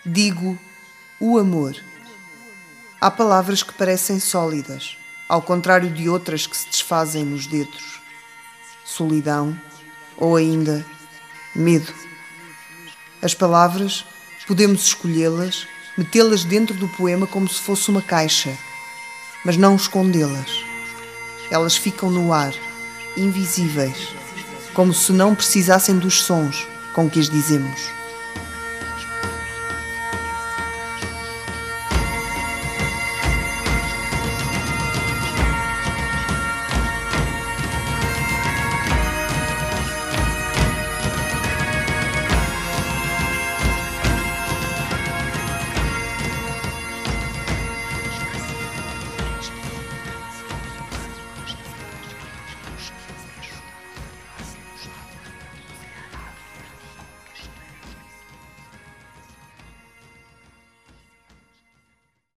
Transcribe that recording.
Digo o amor. Há palavras que parecem sólidas, ao contrário de outras que se desfazem nos dedos. Solidão ou ainda medo. As palavras, podemos escolhê-las, metê-las dentro do poema como se fosse uma caixa, mas não escondê-las. Elas ficam no ar, invisíveis, como se não precisassem dos sons com que as dizemos.